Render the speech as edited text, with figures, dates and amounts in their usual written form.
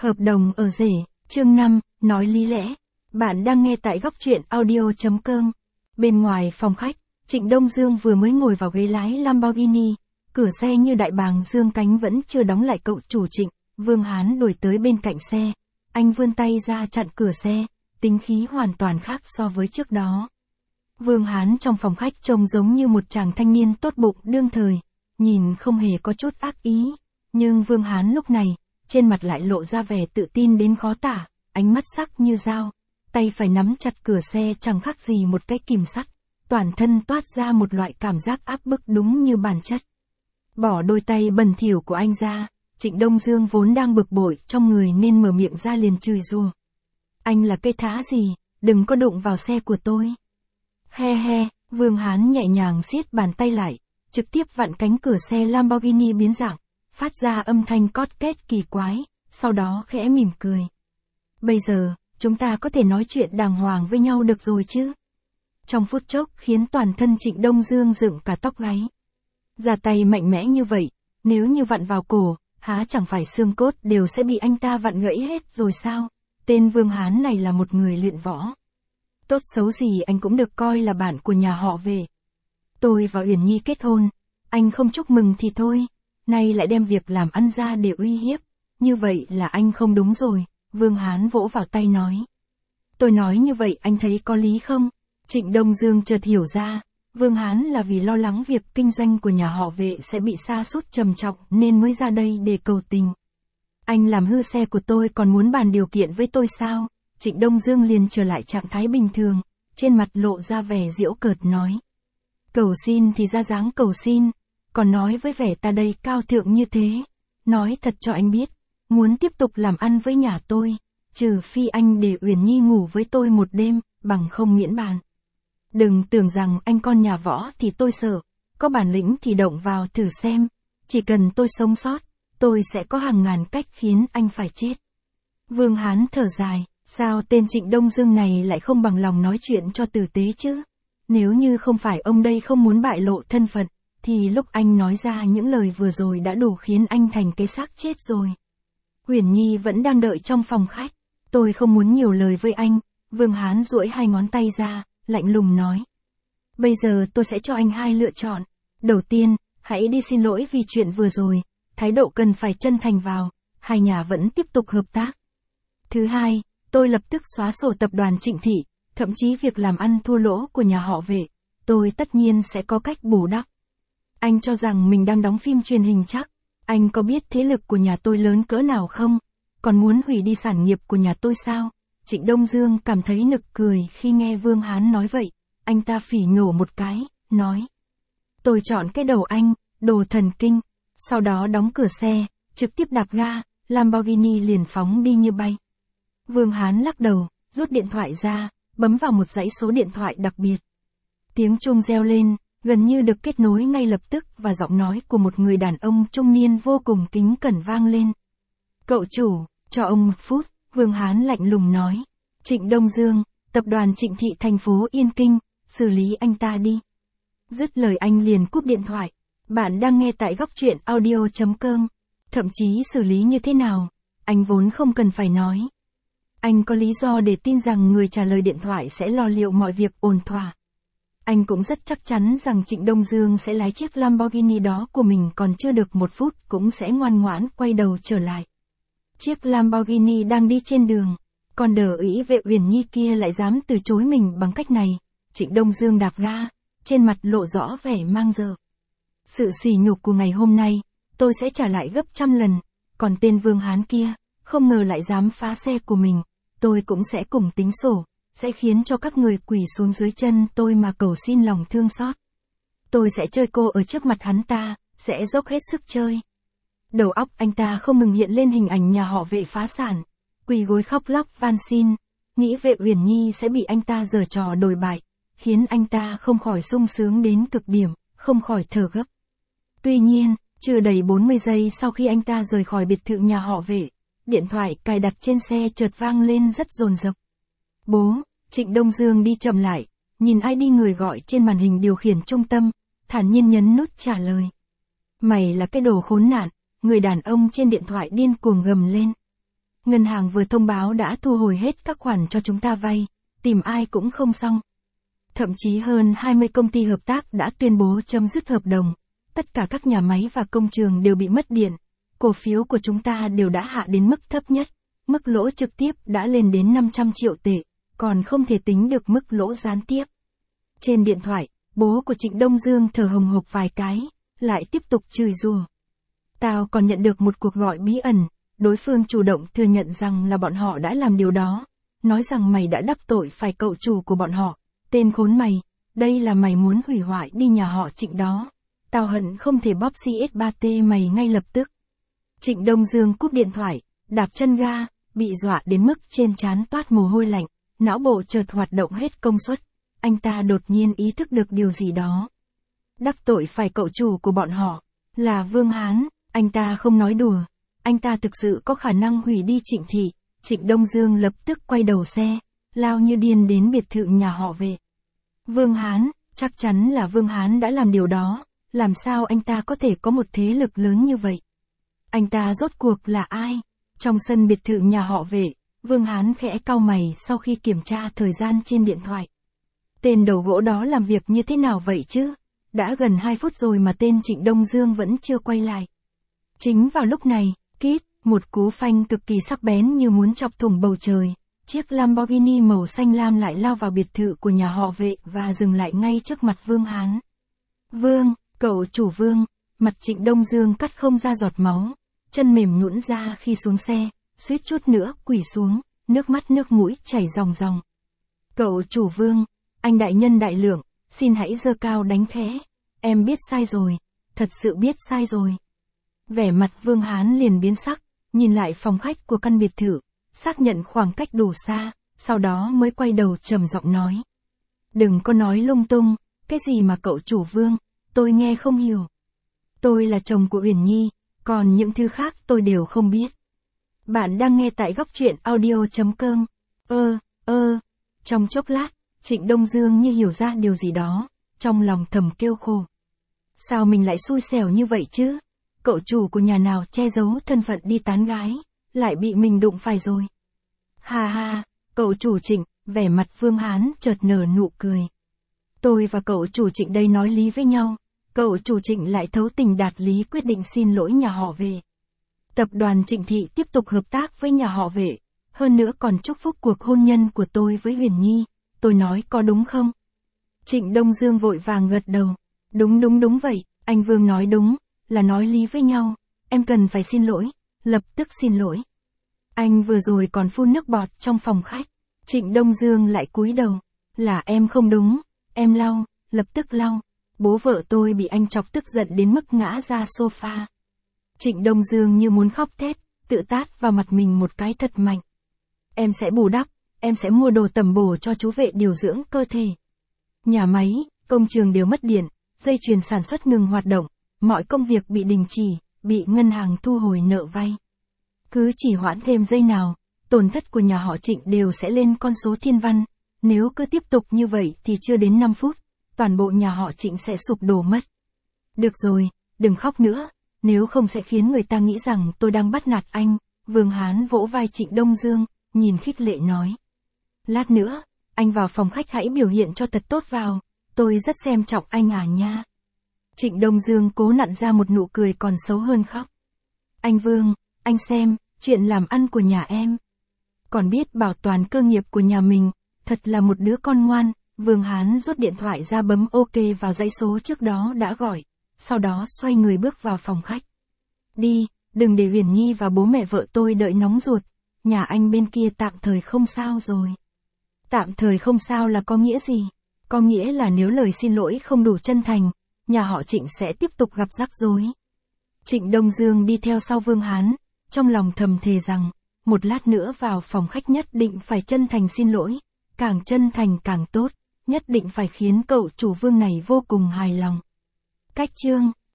Hợp đồng ở rể, chương 5, nói lý lẽ. Bạn đang nghe tại góc truyện audio.com. Bên ngoài phòng khách, Trịnh Đông Dương vừa mới ngồi vào ghế lái Lamborghini, cửa xe như đại bàng dương cánh vẫn chưa đóng lại. Cậu chủ Trịnh, Vương Hán đuổi tới bên cạnh xe. Anh vươn tay ra chặn cửa xe, tính khí hoàn toàn khác so với trước đó. Vương Hán trong phòng khách trông giống như một chàng thanh niên tốt bụng đương thời, nhìn không hề có chút ác ý. Nhưng Vương Hán lúc này, trên mặt lại lộ ra vẻ tự tin đến khó tả, ánh mắt sắc như dao, tay phải nắm chặt cửa xe chẳng khác gì một cái kìm sắt, toàn thân toát ra một loại cảm giác áp bức đúng như bản chất. Bỏ đôi tay bẩn thỉu của anh ra, Trịnh Đông Dương vốn đang bực bội trong người nên mở miệng ra liền chửi rủa. Anh là cây thá gì, đừng có đụng vào xe của tôi. He he, Vương Hán nhẹ nhàng siết bàn tay lại, trực tiếp vặn cánh cửa xe Lamborghini biến dạng, phát ra âm thanh cót két kỳ quái, sau đó khẽ mỉm cười. Bây giờ, chúng ta có thể nói chuyện đàng hoàng với nhau được rồi chứ? Trong phút chốc khiến toàn thân Trịnh Đông Dương dựng cả tóc gáy. Ra tay mạnh mẽ như vậy, nếu như vặn vào cổ, há chẳng phải xương cốt đều sẽ bị anh ta vặn gãy hết rồi sao? Tên Vương Hán này là một người luyện võ. Tốt xấu gì anh cũng được coi là bạn của nhà họ về. Tôi và Uyển Nhi kết hôn, anh không chúc mừng thì thôi, nay lại đem việc làm ăn ra để uy hiếp, như vậy là anh không đúng rồi, Vương Hán vỗ vào tay nói. Tôi nói như vậy anh thấy có lý không? Trịnh Đông Dương chợt hiểu ra, Vương Hán là vì lo lắng việc kinh doanh của nhà họ Vệ sẽ bị sa sút trầm trọng nên mới ra đây để cầu tình. Anh làm hư xe của tôi còn muốn bàn điều kiện với tôi sao? Trịnh Đông Dương liền trở lại trạng thái bình thường, trên mặt lộ ra vẻ giễu cợt nói. Cầu xin thì ra dáng cầu xin, còn nói với vẻ ta đây cao thượng như thế. Nói thật cho anh biết, muốn tiếp tục làm ăn với nhà tôi, trừ phi anh để Uyển Nhi ngủ với tôi một đêm, bằng không miễn bàn. Đừng tưởng rằng anh con nhà võ thì tôi sợ, có bản lĩnh thì động vào thử xem, chỉ cần tôi sống sót, tôi sẽ có hàng ngàn cách khiến anh phải chết. Vương Hán thở dài, sao tên Trịnh Đông Dương này lại không bằng lòng nói chuyện cho tử tế chứ? Nếu như không phải ông đây không muốn bại lộ thân phận, thì lúc anh nói ra những lời vừa rồi đã đủ khiến anh thành cái xác chết rồi. Uyển Nhi vẫn đang đợi trong phòng khách, tôi không muốn nhiều lời với anh, Vương Hán duỗi hai ngón tay ra, lạnh lùng nói. Bây giờ tôi sẽ cho anh hai lựa chọn, đầu tiên, hãy đi xin lỗi vì chuyện vừa rồi, thái độ cần phải chân thành vào, hai nhà vẫn tiếp tục hợp tác. Thứ hai, tôi lập tức xóa sổ tập đoàn Trịnh Thị, thậm chí việc làm ăn thua lỗ của nhà họ Vệ, tôi tất nhiên sẽ có cách bù đắp. Anh cho rằng mình đang đóng phim truyền hình chắc, anh có biết thế lực của nhà tôi lớn cỡ nào không? Còn muốn hủy đi sản nghiệp của nhà tôi sao? Trịnh Đông Dương cảm thấy nực cười khi nghe Vương Hán nói vậy, anh ta phỉ nhổ một cái, nói. Tôi chọn cái đầu anh, đồ thần kinh, sau đó đóng cửa xe, trực tiếp đạp ga, Lamborghini liền phóng đi như bay. Vương Hán lắc đầu, rút điện thoại ra, bấm vào một dãy số điện thoại đặc biệt. Tiếng chuông reo lên, gần như được kết nối ngay lập tức và giọng nói của một người đàn ông trung niên vô cùng kính cẩn vang lên. Cậu chủ, cho ông 1 phút, Vương Hán lạnh lùng nói. Trịnh Đông Dương, tập đoàn Trịnh Thị thành phố Yên Kinh, xử lý anh ta đi. Dứt lời anh liền cúp điện thoại. Bạn đang nghe tại góc truyện audio.com. Thậm chí xử lý như thế nào, anh vốn không cần phải nói. Anh có lý do để tin rằng người trả lời điện thoại sẽ lo liệu mọi việc ổn thỏa. Anh cũng rất chắc chắn rằng Trịnh Đông Dương sẽ lái chiếc Lamborghini đó của mình còn chưa được 1 phút cũng sẽ ngoan ngoãn quay đầu trở lại. Chiếc Lamborghini đang đi trên đường, còn đờ ý Vệ Uyển Nhi kia lại dám từ chối mình bằng cách này. Trịnh Đông Dương đạp ga, trên mặt lộ rõ vẻ mang dợ. Sự sỉ nhục của ngày hôm nay, tôi sẽ trả lại gấp trăm lần, còn tên Vương Hán kia, không ngờ lại dám phá xe của mình, tôi cũng sẽ cùng tính sổ, sẽ khiến cho các người quỳ xuống dưới chân tôi mà cầu xin lòng thương xót. Tôi sẽ chơi cô ở trước mặt hắn ta, sẽ dốc hết sức chơi. Đầu óc anh ta không ngừng hiện lên hình ảnh nhà họ Vệ phá sản, quỳ gối khóc lóc van xin, nghĩ Vệ Uyển Nhi sẽ bị anh ta giở trò đồi bại, khiến anh ta không khỏi sung sướng đến cực điểm, không khỏi thở gấp. Tuy nhiên, chưa đầy 40 giây sau khi anh ta rời khỏi biệt thự nhà họ Vệ, điện thoại cài đặt trên xe chợt vang lên rất dồn dập. Bố, Trịnh Đông Dương đi chậm lại, nhìn ID người gọi trên màn hình điều khiển trung tâm, thản nhiên nhấn nút trả lời. Mày là cái đồ khốn nạn, người đàn ông trên điện thoại điên cuồng gầm lên. ngân hàng vừa thông báo đã thu hồi hết các khoản cho chúng ta vay, tìm ai cũng không xong. Thậm chí hơn 20 công ty hợp tác đã tuyên bố chấm dứt hợp đồng, tất cả các nhà máy và công trường đều bị mất điện, cổ phiếu của chúng ta đều đã hạ đến mức thấp nhất, mức lỗ trực tiếp đã lên đến 500 triệu tệ, còn không thể tính được mức lỗ gián tiếp. Trên điện thoại, bố của Trịnh Đông Dương thở hồng hộc vài cái, lại tiếp tục chửi rủa. Tao còn nhận được một cuộc gọi bí ẩn, đối phương chủ động thừa nhận rằng là bọn họ đã làm điều đó, nói rằng mày đã đắc tội phải cậu chủ của bọn họ, tên khốn mày, đây là mày muốn hủy hoại đi nhà họ Trịnh đó. Tao hận không thể bóp CS3T mày ngay lập tức. Trịnh Đông Dương cúp điện thoại, đạp chân ga, bị dọa đến mức trên trán toát mồ hôi lạnh, não bộ chợt hoạt động hết công suất. Anh ta đột nhiên ý thức được điều gì đó. Đắc tội phải cậu chủ của bọn họ, là Vương Hán, anh ta không nói đùa. Anh ta thực sự có khả năng hủy đi Trịnh thị. Trịnh Đông Dương lập tức quay đầu xe, lao như điên đến biệt thự nhà họ Vệ. Vương Hán, chắc chắn là Vương Hán đã làm điều đó, làm sao anh ta có thể có một thế lực lớn như vậy? Anh ta rốt cuộc là ai? Trong sân biệt thự nhà họ Vệ, Vương Hán khẽ cau mày sau khi kiểm tra thời gian trên điện thoại. Tên đầu gỗ đó làm việc như thế nào vậy chứ? Đã gần 2 phút rồi mà tên Trịnh Đông Dương vẫn chưa quay lại. Chính vào lúc này, kít, một cú phanh cực kỳ sắc bén như muốn chọc thủng bầu trời. Chiếc Lamborghini màu xanh lam lại lao vào biệt thự của nhà họ Vệ và dừng lại ngay trước mặt Vương Hán. Vương, cậu chủ Vương, mặt Trịnh Đông Dương cắt không ra giọt máu, chân mềm nhũn ra khi xuống xe, suýt chút nữa quỳ xuống, nước mắt nước mũi chảy ròng ròng. Cậu chủ Vương, anh đại nhân đại lượng, xin hãy giơ cao đánh khẽ, em biết sai rồi, thật sự biết sai rồi. Vẻ mặt Vương Hán liền biến sắc, nhìn lại phòng khách của căn biệt thự, xác nhận khoảng cách đủ xa, sau đó mới quay đầu trầm giọng nói. Đừng có nói lung tung, cái gì mà cậu chủ Vương, tôi nghe không hiểu. Tôi là chồng của Uyển Nhi, còn những thứ khác tôi đều không biết. Bạn đang nghe tại góc truyện audio.com. Trong chốc lát, Trịnh Đông Dương như hiểu ra điều gì đó, trong lòng thầm kêu khổ. Sao mình lại xui xẻo như vậy chứ? Cậu chủ của nhà nào che giấu thân phận đi tán gái, lại bị mình đụng phải rồi. Ha ha, cậu chủ Trịnh, vẻ mặt Vương Hán chợt nở nụ cười. Tôi và cậu chủ Trịnh đây nói lý với nhau, cậu chủ Trịnh lại thấu tình đạt lý quyết định xin lỗi nhà họ Vệ. Tập đoàn Trịnh thị tiếp tục hợp tác với nhà họ Vệ, hơn nữa còn chúc phúc cuộc hôn nhân của tôi với Huyền Nhi, tôi nói có đúng không? Trịnh Đông Dương vội vàng gật đầu. Đúng vậy, anh Vương nói đúng, là nói lý với nhau, em cần phải xin lỗi, lập tức xin lỗi. Anh vừa rồi còn phun nước bọt trong phòng khách, Trịnh Đông Dương lại cúi đầu, là em không đúng, em lau, lập tức lau, bố vợ tôi bị anh chọc tức giận đến mức ngã ra sofa. Trịnh Đông Dương như muốn khóc thét, tự tát vào mặt mình một cái thật mạnh. Em sẽ bù đắp, em sẽ mua đồ tầm bổ cho chú Vệ điều dưỡng cơ thể. Nhà máy, công trường đều mất điện, dây chuyền sản xuất ngừng hoạt động, mọi công việc bị đình chỉ, bị ngân hàng thu hồi nợ vay. Cứ chỉ hoãn thêm giây nào, tổn thất của nhà họ Trịnh đều sẽ lên con số thiên văn, nếu cứ tiếp tục như vậy thì chưa đến 5 phút, toàn bộ nhà họ Trịnh sẽ sụp đổ mất. Được rồi, đừng khóc nữa, nếu không sẽ khiến người ta nghĩ rằng tôi đang bắt nạt anh. Vương Hán vỗ vai Trịnh Đông Dương, nhìn khích lệ nói. Lát nữa, anh vào phòng khách hãy biểu hiện cho thật tốt vào, tôi rất xem trọng anh à nha. Trịnh Đông Dương cố nặn ra một nụ cười còn xấu hơn khóc. Anh Vương, anh xem, chuyện làm ăn của nhà em. Còn biết bảo toàn cơ nghiệp của nhà mình, thật là một đứa con ngoan. Vương Hán rút điện thoại ra bấm OK vào dãy số trước đó đã gọi, sau đó xoay người bước vào phòng khách. Đi, đừng để Huyền Nhi và bố mẹ vợ tôi đợi nóng ruột, nhà anh bên kia tạm thời không sao rồi. Tạm thời không sao là có nghĩa gì? Có nghĩa là nếu lời xin lỗi không đủ chân thành, nhà họ Trịnh sẽ tiếp tục gặp rắc rối. Trịnh Đông Dương đi theo sau Vương Hán, trong lòng thầm thề rằng, một lát nữa vào phòng khách nhất định phải chân thành xin lỗi, càng chân thành càng tốt, nhất định phải khiến cậu chủ Vương này vô cùng hài lòng. Cách chương